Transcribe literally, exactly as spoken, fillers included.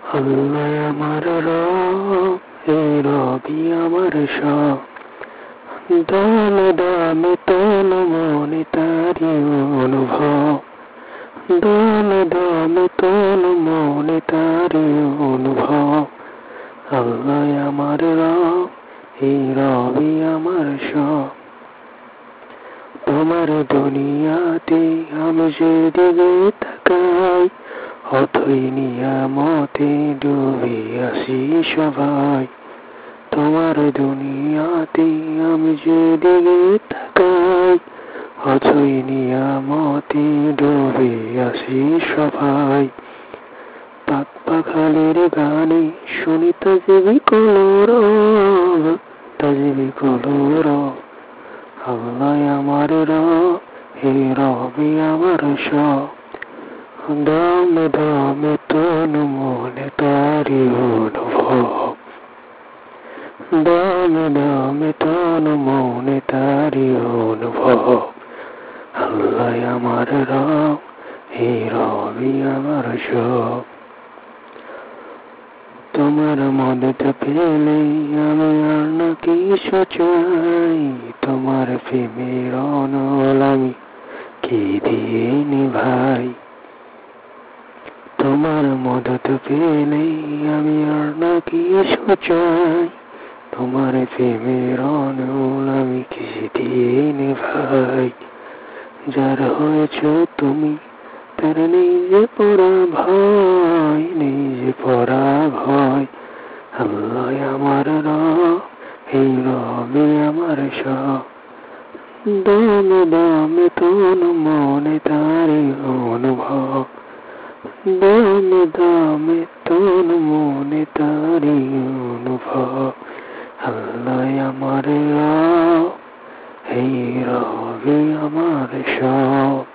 আল্লাহ আমার রব, এই রবি আমার সব। দান দামে তন মনে তারি অনুভব, দান দামে তন মনে তারি অনুভব। আল্লাহ আমার রব, এই রবি আমার সব। তোমার দুনিয়াতে আমি যেদিকে তাকাই, অথই নিয়ামতে ডুবে আসি সবাই। তোমার দুনিয়াতে আমি যেদিকে তাকাই, অথই নিয়ামতে ডুবে আসি সবাই। পাক পাখালির গানে শুনি তাজিবি কলরব, তাজিবি কলরব। আল্লাহ আমার রব, এই রবি আমার সব। দামে দামে তন মনে তারি অনুভব, দামে দামে তন মনে তারি অনুভব। আল্লাহ আমার রব, এই রবি আমার সব। তোমার মদত পেলে আমি আর না কিছু চাই, তোমার প্রেমের অনল আমি কি দিয়ে নিভাই। তোমার মদত পেলে আমি আর না কিছু চাই, তোমার প্রেমের অনল আমি কি দিয়ে নিভাই। যার হয়েছ তুমি তার নেই যে পরা ভয়, নেই যে পরা ভয়। আল্লাহ আমার রব, এই রবি আমার সব। দামে দামে তন মনে তারি অনুভব, দামে দামে তন মনে তারি অনুভব। আল্লাহ আমার রব, এই রবি আমার সব।